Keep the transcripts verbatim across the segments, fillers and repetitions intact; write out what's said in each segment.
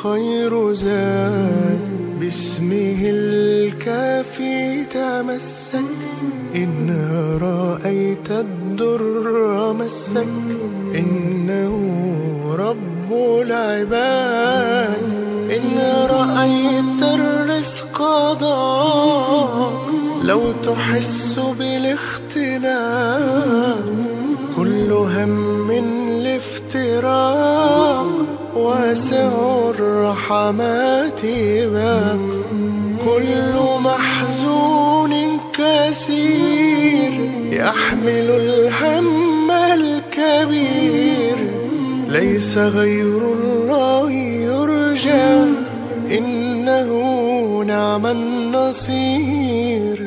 خير زاد، باسمه الكافي تمسك. إن رأيت الدر مسك، إنه رب العباد. إن رأيت الرزق ضاق، لو تحس بالاختلاف. كل هم الافتراق، واسع الرحمات باب. كل محزون كثير، يحمل الهم الكبير. ليس غير الله يرجى، إنه نعم النصير.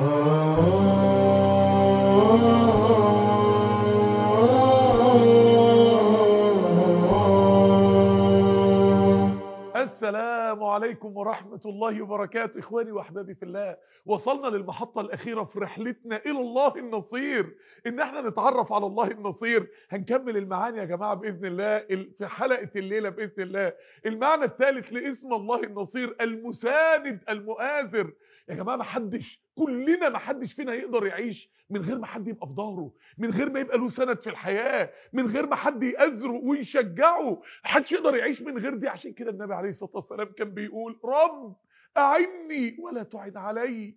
السلام عليكم ورحمة الله وبركاته. إخواني وأحبابي في الله، وصلنا للمحطة الأخيرة في رحلتنا إلى الله النصير، إن احنا نتعرف على الله النصير. هنكمل المعاني يا جماعة بإذن الله في حلقة الليلة بإذن الله. المعنى الثالث لاسم الله النصير، المساند المؤازر. يا جماعة محدش، كلنا محدش فينا يقدر يعيش من غير ما حد يبقى في ظهره، من غير ما يبقى له سند في الحياة، من غير ما حد يأزره ويشجعه. محدش يقدر يعيش من غير دي. عشان كده النبي عليه الصلاة والسلام كان بيقول: رب أعني ولا تعن علي،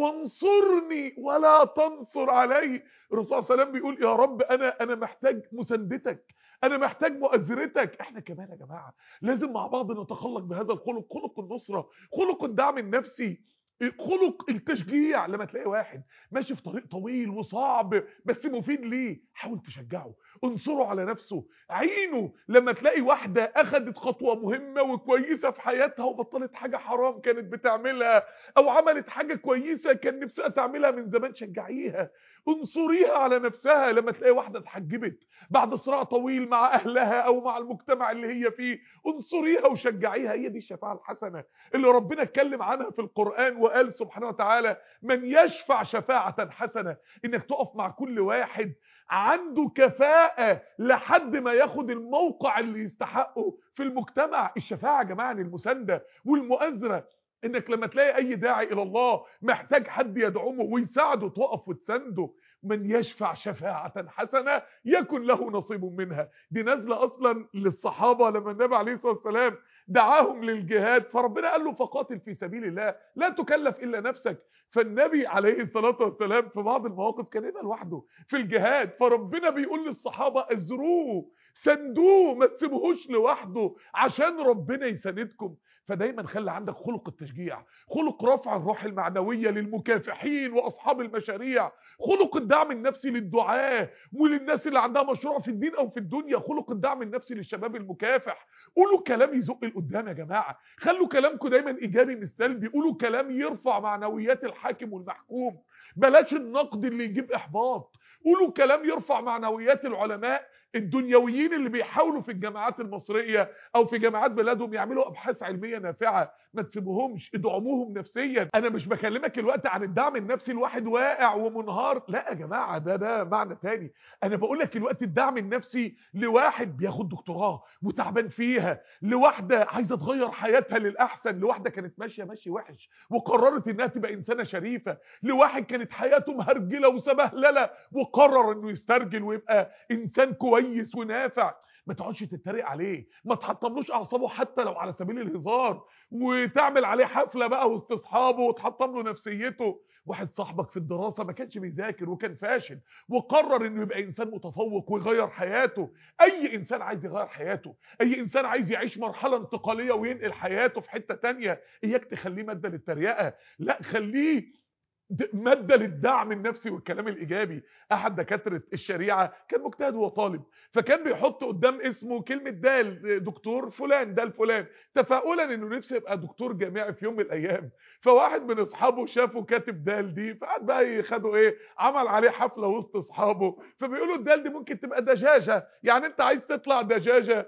وانصرني ولا تنصر علي. الرسول صلى الله عليه وسلم بيقول: يا رب انا انا محتاج مساندتك، انا محتاج مؤازرتك. احنا كمان يا جماعه لازم مع بعض نتخلق بهذا الخلق، خلق النصره، خلق الدعم النفسي، خلق التشجيع. لما تلاقي واحد ماشي في طريق طويل وصعب بس مفيد ليه، حاول تشجعه، انصره على نفسه، عينه. لما تلاقي واحدة اخدت خطوة مهمة وكويسة في حياتها وبطلت حاجة حرام كانت بتعملها، او عملت حاجة كويسة كان نفسها تعملها من زمان، شجعيها، انصريها على نفسها. لما تلاقي واحدة اتحجبت بعد صراع طويل مع اهلها او مع المجتمع اللي هي فيه، انصريها وشجعيها. هي دي الشفاعة الحسنة اللي ربنا اتكلم عنها في القرآن وقال سبحانه وتعالى: من يشفع شفاعة حسنة. انك تقف مع كل واحد عنده كفاءة لحد ما ياخد الموقع اللي يستحقه في المجتمع. الشفاعة يا جماعة المساندة والمؤازرة، انك لما تلاقي اي داعي الى الله محتاج حد يدعمه ويساعده، تقف وتسنده. من يشفع شفاعة حسنة يكن له نصيب منها. دي نازلة اصلا للصحابة لما النبي عليه الصلاة والسلام دعاهم للجهاد، فربنا قال له: فقاتل في سبيل الله لا تكلف الا نفسك. فالنبي عليه الصلاة والسلام في بعض المواقف كان يبقى لوحده في الجهاد، فربنا بيقول للصحابة: ازروه، سندوه، ما تسيبوهوش لوحده عشان ربنا يساندكم. فدايما خلي عندك خلق التشجيع، خلق رفع الروح المعنوية للمكافحين واصحاب المشاريع، خلق الدعم النفسي للدعاة وللناس اللي عندها مشروع في الدين او في الدنيا، خلق الدعم النفسي للشباب المكافح. قولوا كلام يزق لقدام يا جماعة، خلوا كلامكم دايما ايجابي مش سلبي، قولوا كلام يرفع معنويات الحاكم والمحكوم، بلاش النقد اللي يجيب احباط. قولوا كلام يرفع معنويات العلماء الدنيويين اللي بيحاولوا في الجامعات المصرية او في جامعات بلادهم يعملوا ابحاث علمية نافعة، ما تسيبوهمش، ادعموهم نفسيا. انا مش بكلمك الوقت عن الدعم النفسي الواحد واقع ومنهار، لا يا جماعة، ده ده معنى تاني. انا بقول لك الوقت الدعم النفسي لواحد بياخد دكتوراه وتعبان فيها، لواحدة عايزة تغير حياتها للأحسن، لواحدة كانت ماشية ماشي وحش وقررت انها تبقى انسانة شريفة، لواحد كانت حياته مهرجلة وسبهللة وقرر انه يسترجل ويبقى انسان كويس ونافع. ما تقعدش تتريق عليه، ما تحطملوش اعصابه حتى لو على سبيل الهزار، وتعمل عليه حفلة بقى وسط اصحابه وتحطم له نفسيته. واحد صاحبك في الدراسة ما كانش بيذاكر وكان فاشل وقرر انه يبقى انسان متفوق ويغير حياته. اي انسان عايز يغير حياته، اي انسان عايز يعيش مرحلة انتقالية وينقل حياته في حتة تانية، اياك تخليه مادة للتريقة، لا خليه مادة للدعم النفسي والكلام الإيجابي. أحد دكاترة الشريعة كان مجتهد وطالب، فكان بيحط قدام اسمه كلمة دال، دكتور فلان دال فلان، تفاؤلا إنه نفسه يبقى دكتور جامعي في يوم من الأيام. فواحد من أصحابه شافه كاتب دال دي، فقعد بقى ياخده إيه، عمل عليه حفلة وسط أصحابه، فبيقولوا الدال دي ممكن تبقى دجاجة، يعني أنت عايز تطلع دجاجة.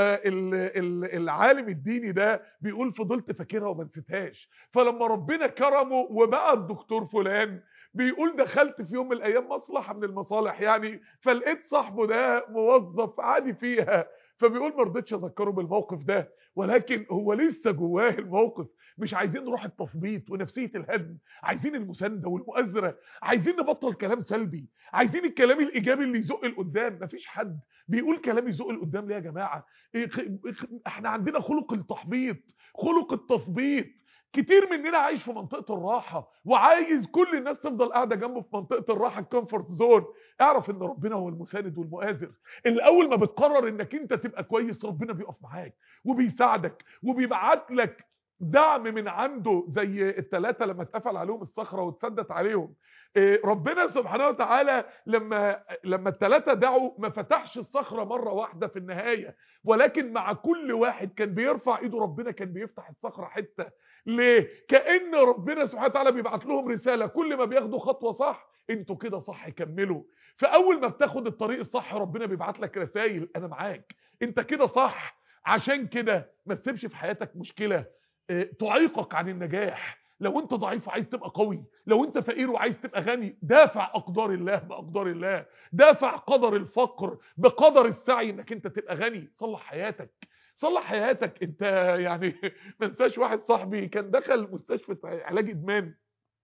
فالعالم الديني ده بيقول: فضلت فاكرها وما نسيتهاش. فلما ربنا كرمه وبقى الدكتور فلان، بيقول: دخلت في يوم من الايام مصلحه من المصالح يعني، فلقيت صاحبه ده موظف عادي فيها، فبيقول ما رضيتش اذكره بالموقف ده، ولكن هو لسه جواه الموقف. مش عايزين روح التثبيط ونفسيه الهدم، عايزين المسانده والمؤازره، عايزين نبطل كلام سلبي، عايزين الكلام الايجابي اللي يزق لقدام. مفيش حد بيقول كلام يزق لقدام ليه يا جماعه؟ احنا عندنا خلق التحبيط، خلق التثبيط. كتير مننا عايش في منطقه الراحه وعايز كل الناس تفضل قاعده جنبه في منطقه الراحه، الكومفورت زون. اعرف ان ربنا هو المساند والمؤازر، اللي اول ما بتقرر انك انت تبقى كويس ربنا بيقف معاك وبيساعدك وبيبعت لك دعم من عنده. زي الثلاثه لما اتقفل عليهم الصخره واتسدت عليهم، ربنا سبحانه وتعالى لما لما الثلاثه دعوا ما فتحش الصخره مره واحده في النهايه، ولكن مع كل واحد كان بيرفع ايده ربنا كان بيفتح الصخره حته. ليه؟ كأن ربنا سبحانه وتعالى بيبعت لهم رساله، كل ما بياخدوا خطوه صح انتوا كده صح كملوا. فاول ما بتاخد الطريق الصح ربنا بيبعت لك رسائل، انا معاك انت كده صح. عشان كده ما تسيبش في حياتك مشكله تعيقك عن النجاح. لو انت ضعيف وعايز تبقى قوي، لو انت فقير وعايز تبقى غني، دافع اقدار الله باقدار الله، دافع قدر الفقر بقدر السعي انك انت تبقى غني. صلح حياتك، صلح حياتك انت. يعني ما انساش واحد صاحبي كان دخل مستشفى علاج ادمان،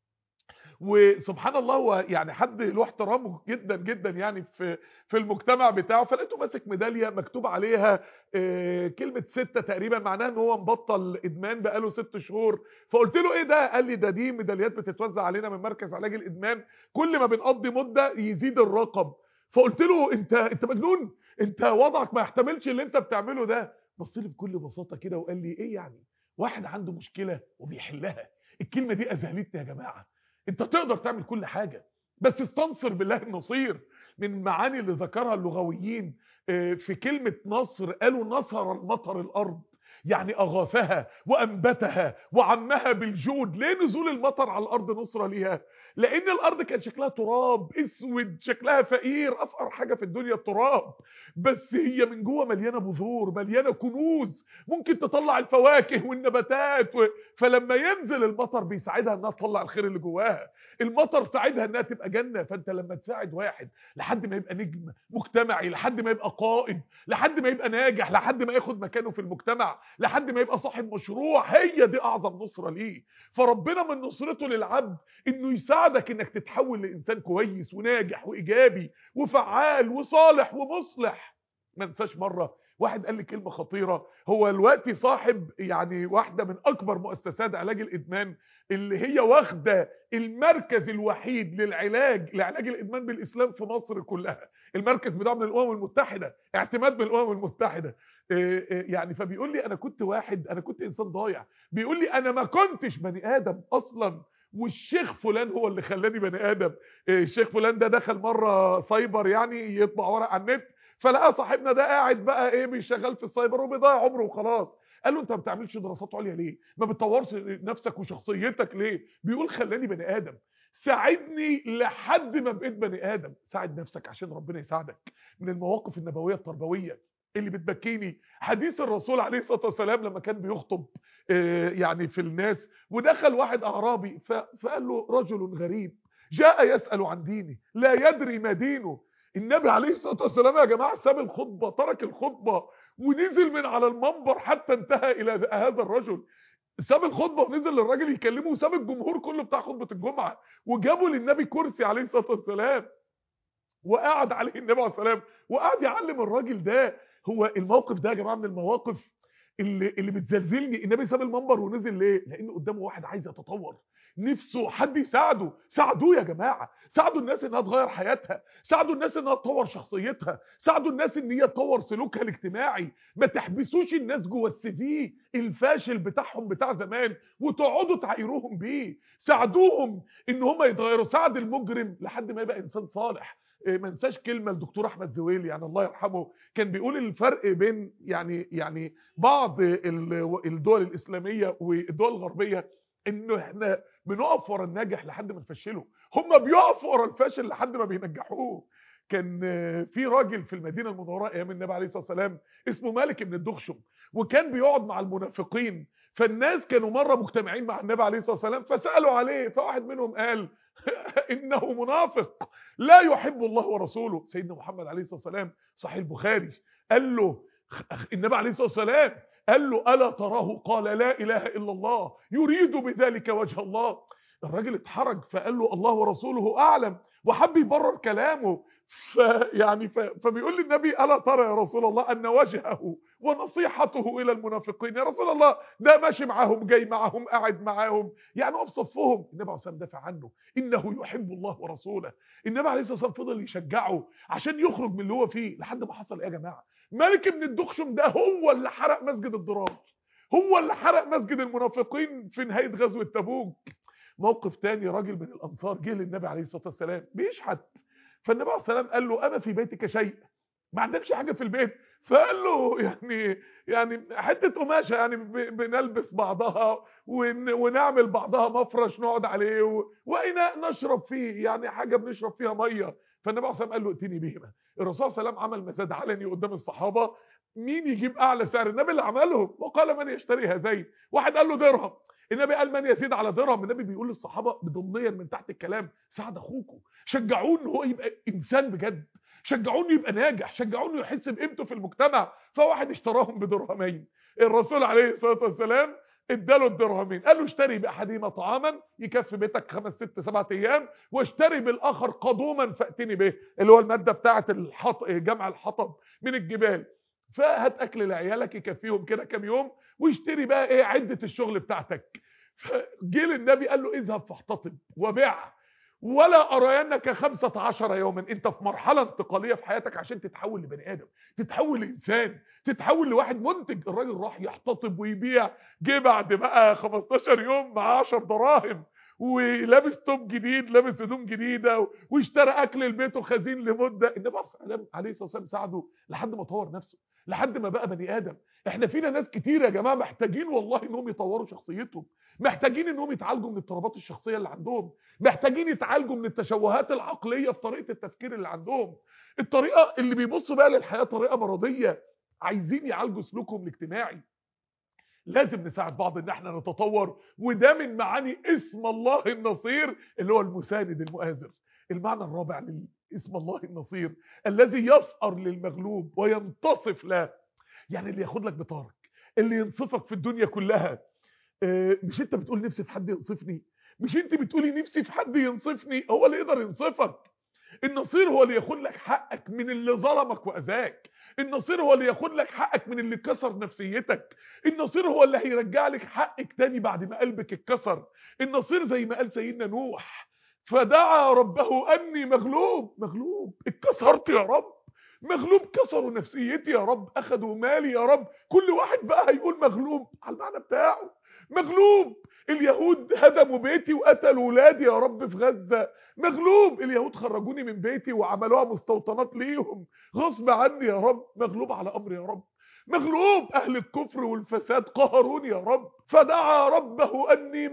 وسبحان الله هو يعني حد له احترامه جدا جدا يعني في في المجتمع بتاعه، فلقيته ماسك ميداليه مكتوب عليها اه كلمه ستة تقريبا، معناها ان هو مبطل ادمان بقاله ست شهور. فقلت له ايه ده؟ قال لي ده دي ميداليات بتتوزع علينا من مركز علاج الادمان، كل ما بنقضي مده يزيد الرقم. فقلت له انت انت مجنون، انت وضعك ما يحتملش اللي انت بتعمله ده. بص لي بكل بساطه كده وقال لي ايه يعني واحد عنده مشكله وبيحلها؟ الكلمه دي اذهلتني يا جماعه. انت تقدر تعمل كل حاجة بس استنصر بالله النصير. من المعاني اللي ذكرها اللغويين في كلمة نصر، قالوا نصر المطر الارض، يعني اغاثها وانبتها وعمها بالجود. ليه نزول المطر على الارض نصرة ليها؟ لان الارض كان شكلها تراب اسود، شكلها فقير، افقر حاجة في الدنيا التراب، بس هي من جوه مليانة بذور، مليانة كنوز ممكن تطلع الفواكه والنباتات و... فلما ينزل المطر بيساعدها انها تطلع الخير اللي جواها. المطر ساعدها انها تبقى جنة. فانت لما تساعد واحد لحد ما يبقى نجم مجتمعي، لحد ما يبقى قائد، لحد ما يبقى ناجح، لحد ما ياخد مكانه في المجتمع، لحد ما يبقى صاحب مشروع، هي دي اعظم نصرة ليه. فربنا من نصرته للعبد انه يساعدك انك تتحول لانسان كويس وناجح وايجابي وفعال وصالح ومصلح. ما انساش مره واحد قال لي كلمه خطيره، هو دلوقتي صاحب يعني واحده من اكبر مؤسسات علاج الادمان، اللي هي واخده المركز الوحيد للعلاج لعلاج الادمان بالاسلام في مصر كلها. المركز بتاعه من الامم المتحده، اعتماد من الامم المتحده. يعني فبيقول لي انا كنت واحد، انا كنت انسان ضايع، بيقول لي انا ما كنتش بني ادم اصلا، والشيخ فلان هو اللي خلاني بني ادم. الشيخ فلان ده دخل مره سايبر يعني يطبع ورق على النت، فلقى صاحبنا ده قاعد بقى ايه بيشغل في السايبر وبيضيع عمره وخلاص. قال له انت ما بتعملش دراسات عليا ليه؟ ما بتطورش نفسك وشخصيتك ليه؟ بيقول خلاني بني ادم، ساعدني لحد ما بقيت بني ادم. ساعد نفسك عشان ربنا يساعدك. من المواقف النبويه التربويه اللي بتبكيني حديث الرسول عليه الصلاه والسلام لما كان بيخطب يعني في الناس، ودخل واحد اعرابي فقال له رجل غريب جاء يسأل عن دينه لا يدري ما دينه. النبي عليه الصلاه والسلام يا جماعه ساب الخطبه، ترك الخطبه ونزل من على المنبر حتى انتهى الى هذا الرجل. ساب الخطبه ونزل للراجل يكلمه، وساب الجمهور كله بتاع خطبه الجمعه، وجابوا للنبي كرسي عليه الصلاه والسلام وقعد عليه النبي عليه الصلاه والسلام وقعد يعلم الراجل ده. هو الموقف ده يا جماعه من المواقف اللي اللي بتزلزلني. النبي ساب المنبر ونزل ليه؟ لان قدامه واحد عايز يتطور، نفسه حد يساعده. ساعدوه يا جماعه، ساعدوا الناس انها تغير حياتها، ساعدوا الناس انها تطور شخصيتها، ساعدوا الناس ان هي تطور سلوكها الاجتماعي. ما تحبسوش الناس جوه السي في الفاشل بتاعهم بتاع زمان وتقعدوا تعايروهم بيه. ساعدوهم ان هم يتغيروا. ساعد المجرم لحد ما يبقى انسان صالح. ما انساش كلمه الدكتور احمد زويل يعني الله يرحمه، كان بيقول الفرق بين يعني يعني بعض الدول الاسلاميه والدول الغربيه انه احنا بنقف ورا الناجح لحد ما نفشله، هم بيقفوا ورا الفاشل لحد ما بينجحوه. كان في راجل في المدينه المنوره ايام النبي عليه الصلاه والسلام اسمه مالك بن الدخشم، وكان بيقعد مع المنافقين. فالناس كانوا مره مجتمعين مع النبي عليه الصلاه والسلام فسالوا عليه، فواحد منهم قال انه منافق لا يحب الله ورسوله. سيدنا محمد عليه الصلاه والسلام صحيح البخاري قال له النبي عليه الصلاه والسلام قال له ألا تراه قال لا إله إلا الله يريد بذلك وجه الله. الراجل اتحرج فقال له الله ورسوله أعلم، وحب يبرر كلامه. فيعني ف... فبيقول للنبي ألا ترى يا رسول الله أن وجهه ونصيحته إلى المنافقين، يا رسول الله ده ماشي معاهم جاي معاهم قاعد معاهم، يعني هو في صفهم. النبي عليه الصلاة والسلام دافع عنه، إنه يحب الله ورسوله. النبي عليه الصلاة والسلام فضل يشجعه عشان يخرج من اللي هو فيه، لحد ما حصل إيه يا جماعة؟ ملك بن الدخشم ده هو اللي حرق مسجد الضرار، هو اللي حرق مسجد المنافقين في نهاية غزوة تبوك. موقف تاني، راجل من الأنصار جه للنبي عليه الصلاة والسلام بيشحت، فالنبي عليه الصلاة والسلام قال له أما في بيتك شيء؟ ما عندكش حاجة في البيت؟ فقال له يعني يعني حتة قماشة يعني بنلبس بعضها ون ونعمل بعضها مفرش نقعد عليه وإناء نشرب فيه، يعني حاجة بنشرب فيها مية. فالنبي عليه الصلاة والسلام قال له ائتني بهما. الرسول صلى الله عليه وسلم عمل مزاد علني قدام الصحابة، مين يجيب أعلى سعر؟ النبي اللي عملهم، وقال من يشتري هذين؟ واحد قال له درهم، النبي قال من يزيد على درهم. النبي بيقول للصحابة ضمنيا من تحت الكلام ساعد أخوكم، شجعوه ان هو يبقى إنسان بجد، شجعوني يبقى ناجح، شجعوني يحس بقيمته في المجتمع. فواحد اشتراهم بدرهمين، الرسول عليه الصلاه والسلام اداله الدرهمين، قال له اشتري باحدهما طعاما يكفي بيتك خمس ست سبعة ايام، واشتري بالاخر قدوما فاتني به، اللي هو الماده بتاعه الحط جمع الحطب من الجبال، فهات اكل لعيالك يكفيهم كده كام يوم، واشتري بقى ايه عده الشغل بتاعتك. فجه للنبي قال له اذهب فاحتطب وبيع ولا أرينك خمسة عشر يوما. انت في مرحلة انتقالية في حياتك عشان تتحول لبني آدم، تتحول لإنسان، تتحول لواحد منتج. الراجل راح يحتطب ويبيع، جه بعد بقى خمستاشر يوم مع عشر دراهم، ولابس توب جديد، لابس هدوم جديدة، واشترى أكل البيت وخزين لمدة. النبي عليه الصلاة والسلام ساعده لحد ما طور نفسه، لحد ما بقى بني آدم. احنا فينا ناس كتير يا جماعة محتاجين والله انهم يطوروا شخصيتهم، محتاجين انهم يتعالجوا من اضطرابات الشخصية اللي عندهم، محتاجين يتعالجوا من التشوهات العقلية في طريقة التفكير اللي عندهم، الطريقة اللي بيبصوا بقى للحياة طريقة مرضية، عايزين يعالجوا سلوكهم الاجتماعي. لازم نساعد بعض ان احنا نتطور، وده من معاني اسم الله النصير اللي هو المساند المؤازر. المعنى الرابع لاسم الله النصير الذي يثأر للمغلوب وينتصف له، يعني اللي ياخد لك بطارك، اللي ينصفك في الدنيا كلها. اه مش انت بتقول نفسي في حد ينصفني؟ مش انت بتقولي نفسي في حد ينصفني؟ هو اللي يقدر ينصفك. النصير هو اللي ياخد لك حقك من اللي ظلمك واذاك، النصير هو اللي ياخد لك حقك من اللي كسر نفسيتك، النصير هو اللي هيرجع لك حقك تاني بعد ما قلبك اتكسر. النصير زي ما قال سيدنا نوح، فدعا ربه اني مغلوب، مغلوب اتكسرت يا رب، مغلوب كسروا نفسيتي يا رب، اخذوا مالي يا رب. كل واحد بقى هيقول مغلوب على المعنى بتاعه، مغلوب اليهود هدموا بيتي وقتلوا ولادي يا رب في غزة، مغلوب اليهود خرجوني من بيتي وعملوها مستوطنات ليهم غصب عني يا رب، مغلوب على امري يا رب، مغلوب اهل الكفر والفساد قهروني يا رب، فدعا ربه اني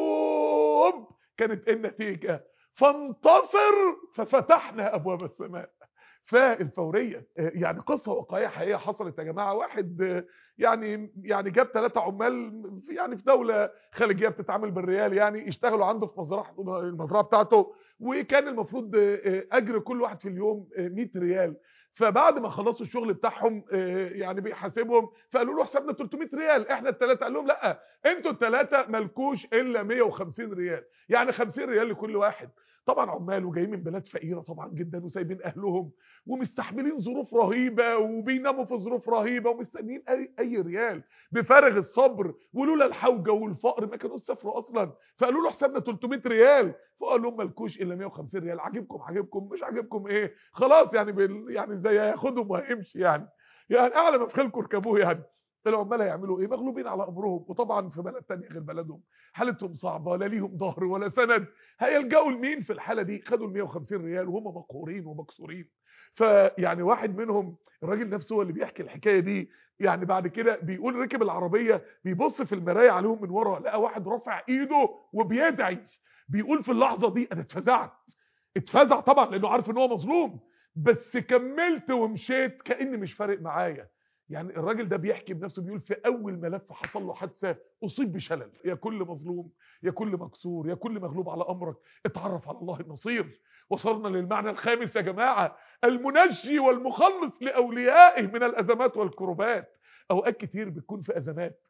مغلوب. كانت ايه النتيجة؟ فانتصر ففتحنا ابواب السماء. فالفوريه يعني قصه واقعيه حقيقيه حصلت يا جماعه. واحد يعني يعني جاب ثلاثه عمال يعني في دوله خليجيه بتتعامل بالريال، يعني يشتغلوا عنده في مزرعه المزرعه بتاعته، وكان المفروض اجر كل واحد في اليوم مية ريال. فبعد ما خلصوا الشغل بتاعهم يعني بيحاسبهم، فقالوا له حسابنا تلتمية ريال، احنا الثلاثه. قال لهم لا، انتوا الثلاثه مالكوش الا مية وخمسين ريال، يعني خمسين ريال لكل واحد. طبعا عمال وجايين من بلاد فقيره طبعا جدا وسايبين اهلهم ومستحملين ظروف رهيبه وبيناموا في ظروف رهيبه ومستنيين اي اي ريال بفارغ الصبر، ولولا الحوجه والفقر ما كانوا سافروا اصلا. فقالوا له حسابنا تلتمية ريال، فقال لهم مالكوش الا مية وخمسين ريال. عاجبكم عاجبكم مش عاجبكم ايه خلاص، يعني بال... يعني زي هياخدهم وهيمشي، يعني يعني اعلى ما في خيلكم اركبوه. يعني العمال هيعملوا ايه؟ مغلوبين على امرهم، وطبعا في بلد تانية غير بلدهم حالتهم صعبه، لا ليهم ظهر ولا سند، هيلجأوا لمين في الحاله دي؟ خدوا ال مية وخمسين ريال وهم مقهورين ومكسورين. فيعني واحد منهم الراجل نفسه هو اللي بيحكي الحكايه دي، يعني بعد كده بيقول ركب العربيه بيبص في المرايه عليهم من ورا، لقى واحد رافع ايده وبيدعي. بيقول في اللحظه دي انا اتفزعت، اتفزع طبعا لانه عارف ان هو مظلوم، بس كملت ومشيت كأن مش فارق معايا. يعني الراجل ده بيحكي بنفسه، بيقول في اول ملف حصل له حادثه اصيب بشلل. يا كل مظلوم، يا كل مكسور، يا كل مغلوب على امرك، اتعرف على الله النصير. وصلنا للمعنى الخامس يا جماعه، المنجي والمخلص لاوليائه من الازمات والكربات. اوقات كتير بتكون في ازمات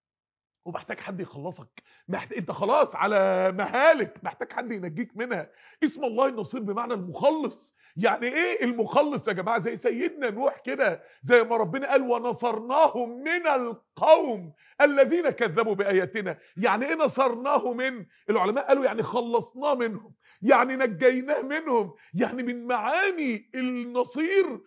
ومحتاج حد يخلصك، محت... انت خلاص على مهالك، محتاج حد ينجيك منها. اسم الله النصير بمعنى المخلص. يعني ايه المخلص يا جماعه؟ زي سيدنا نوح كده، زي ما ربنا قال ونصرناه من القوم الذين كذبوا باياتنا. يعني ايه نصرناه؟ من العلماء قالوا يعني خلصناه منهم، يعني نجيناه منهم. يعني من معاني النصير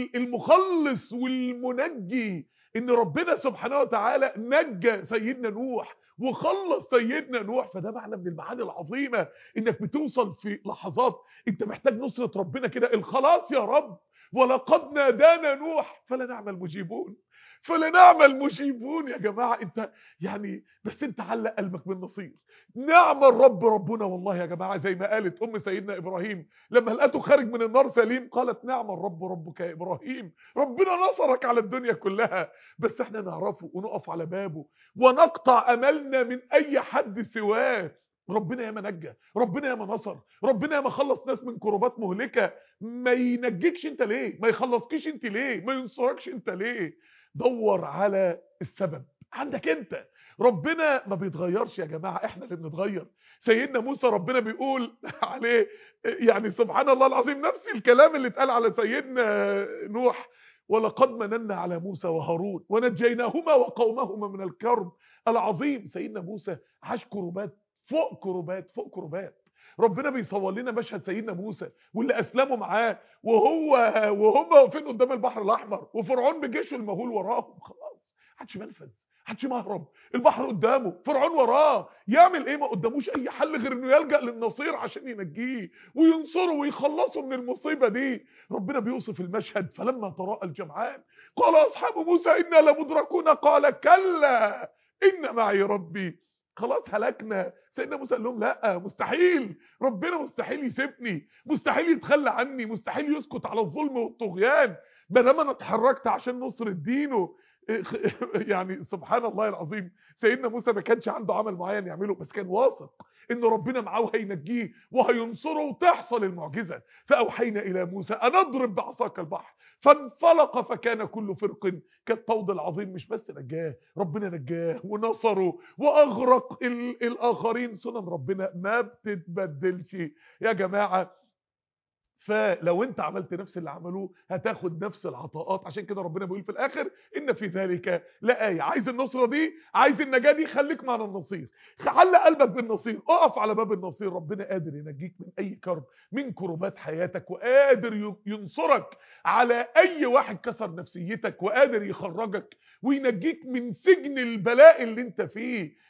المخلص والمنجي ان ربنا سبحانه وتعالى نجى سيدنا نوح وخلص سيدنا نوح. فده معنى من المعاني العظيمة، انك بتوصل في لحظات انت محتاج نصرة ربنا كده، الخلاص يا رب. ولقد نادانا نوح فلنعم المجيبون، فلنعم المجيبون. يا جماعة انت يعني بس انت علق قلبك بالنصير. نعم الرب ربنا. والله يا جماعة زي ما قالت ام سيدنا ابراهيم لما لقته خارج من النار سليم، قالت نعم الرب ربك يا ابراهيم، ربنا نصرك على الدنيا كلها. بس احنا نعرفه ونقف على بابه ونقطع املنا من اي حد سواه. ربنا ياما نجى، ربنا ياما نصر، ربنا ياما خلص ناس من كربات مهلكة. ما ينجيكش انت ليه؟ ما يخلصكيش انت ليه؟ ما ينصركش انت ليه؟ دور على السبب عندك انت. ربنا ما بيتغيرش يا جماعة، احنا اللي بنتغير. سيدنا موسى ربنا بيقول عليه يعني سبحان الله العظيم نفس الكلام اللي اتقال على سيدنا نوح، ولقد مننا على موسى وهارون ونجيناهما وقومهما من الكرب العظيم. سيدنا موسى عاش كربات فوق كربات فوق كربات. ربنا بيصور لنا مشهد سيدنا موسى واللي اسلموا معاه وهو وهم واقفين قدام البحر الاحمر وفرعون بجيشه المهول وراهم. خلاص محدش منفذ، محدش مهرب، البحر قدامه، فرعون وراه، يعمل ايه؟ ما قداموش اي حل غير انه يلجأ للنصير عشان ينجيه وينصره ويخلصه من المصيبه دي. ربنا بيوصف المشهد فلما تراءى الجمعان قال اصحاب موسى انا لمدركون قال كلا ان معي ربي. خلاص هلكنا. سيدنا موسى قال لهم لا، مستحيل، ربنا مستحيل يسيبني، مستحيل يتخلى عني، مستحيل يسكت على الظلم والطغيان ما دام انا اتحركت عشان نصر دينه. يعني سبحان الله العظيم سيدنا موسى ما كانش عنده عمل معين يعمله، بس كان واثق ان ربنا معاه وهينجيه وهينصره وتحصل المعجزه. فاوحينا الى موسى ان اضرب بعصاك البحر فانفلق فكان كل فرق كالطود العظيم. مش بس نجاه، ربنا نجاه ونصره واغرق الاخرين. سنن ربنا ما بتتبدلش يا جماعه. فلو انت عملت نفس اللي عملوه هتاخد نفس العطاءات. عشان كده ربنا بيقول في الاخر ان في ذلك لآية. عايز النصرة دي، عايز النجاة دي، خليك معنا النصير، علق قلبك بالنصير، اقف على باب النصير. ربنا قادر ينجيك من اي كرب من كربات حياتك، وقادر ينصرك على اي واحد كسر نفسيتك، وقادر يخرجك وينجيك من سجن البلاء اللي انت فيه.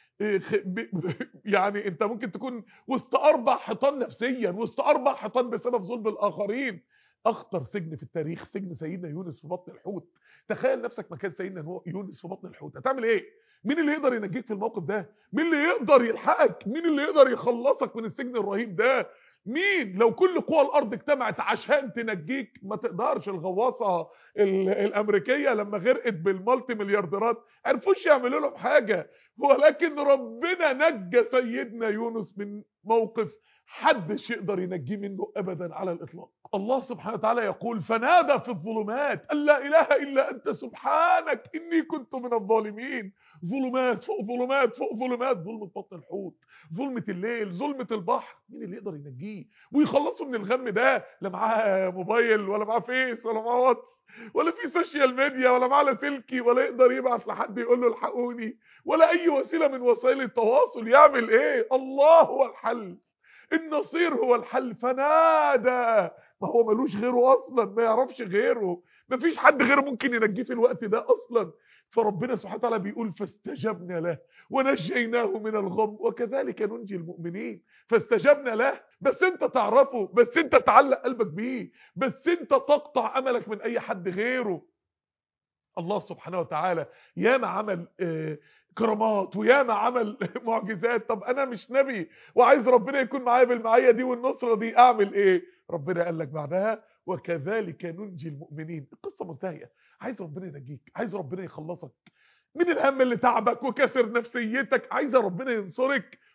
يعني انت ممكن تكون وسط اربع حيطان نفسيا، وسط اربع حيطان بسبب ظلم الاخرين. اخطر سجن في التاريخ سجن سيدنا يونس في بطن الحوت. تخيل نفسك مكان سيدنا يونس في بطن الحوت، هتعمل ايه؟ مين اللي يقدر ينجيك في الموقف ده؟ مين اللي يقدر يلحقك؟ مين اللي يقدر يخلصك من السجن الرهيب ده؟ مين؟ لو كل قوى الارض اجتمعت عشان تنجيك ما تقدرش. الغواصه الامريكيه لما غرقت بالمالتي مليارديرات عرفوش يعملوا لهم حاجه، ولكن ربنا نجى سيدنا يونس من موقف حدش يقدر ينجيه منه ابدا على الاطلاق. الله سبحانه وتعالى يقول فنادى في الظلمات ان لا اله الا انت سبحانك اني كنت من الظالمين. ظلمات فوق ظلمات فوق ظلمات، ظلمة بطن الحوت، ظلمة الليل، ظلمة البحر. مين اللي يقدر ينجيه ويخلصه من الغم ده؟ لا معاه موبايل ولا معاه فيس ولا معاه واتس ولا في سوشيال ميديا ولا معاه لاسلكي، ولا يقدر يبعت لحد يقول له الحقوني، ولا اي وسيله من وسائل التواصل. يعمل ايه؟ الله هو الحل، النصير هو الحل. فنادى، ما هو ملوش غيره اصلا، ما يعرفش غيره، ما فيش حد غيره ممكن ينجيه في الوقت ده اصلا. فربنا سبحانه وتعالى بيقول فاستجبنا له ونجيناه من الغم وكذلك ننجي المؤمنين. فاستجبنا له، بس انت تعرفه، بس انت تعلق قلبك بيه، بس انت تقطع املك من اي حد غيره. الله سبحانه وتعالى ياما عمل آه كرامات وياما عمل معجزات. طب انا مش نبي وعايز ربنا يكون معايا بالمعيه دي والنصره دي، اعمل ايه؟ ربنا قال لك بعدها وكذلك ننجي المؤمنين. القصه منتهيه. عايز ربنا ينجيك، عايز ربنا يخلصك من الهم اللي تعبك وكسر نفسيتك، عايز ربنا ينصرك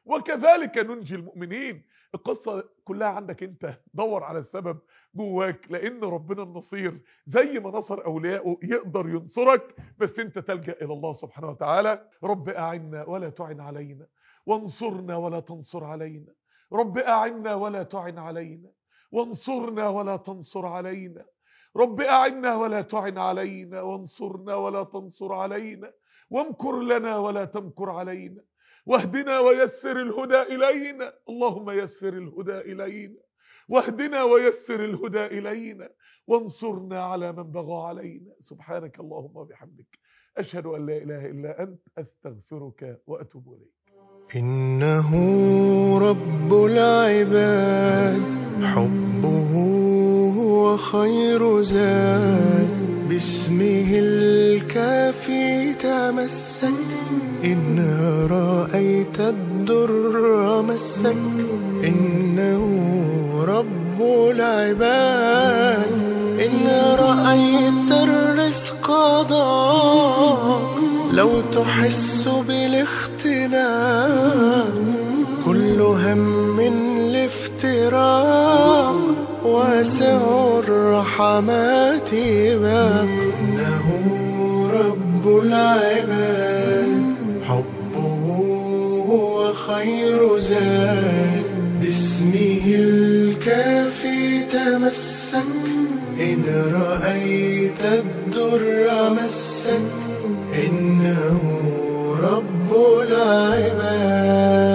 وكذلك ننجي المؤمنين. القصة كلها عندك انت، دور على السبب جواك، لان ربنا النصير زي ما نصر اولياءه يقدر ينصرك، بس انت تلجأ الى الله سبحانه وتعالى. رب اعنا ولا تعن علينا، وانصرنا ولا تنصر علينا. رب اعنا ولا تعن علينا، وانصرنا ولا تنصر علينا. رب اعنا ولا تعن علينا، وانصرنا ولا تنصر علينا. وامكر لنا ولا تمكر علينا، واهدنا ويسر الهدى إلينا. اللهم يسر الهدى إلينا، واهدنا ويسر الهدى إلينا، وانصرنا على من بغى علينا. سبحانك اللهم وبحمدك، أشهد أن لا إله إلا أنت، أستغفرك وأتوب إليك. إنه رب العباد، حبه هو خير زاد، باسمه الكافي تمسك، إن رأيت الدر مسك. إنه رب العباد، إن رأيت الرزق ضاق، لو تحس بالاختلاف، كل هم الافتراق، واسع الرحمات باب. إنه رب العباد، حبه هو خير زاد، باسمه الكافي تمسك، إن رأيت الدر مسك. إنه رب العباد.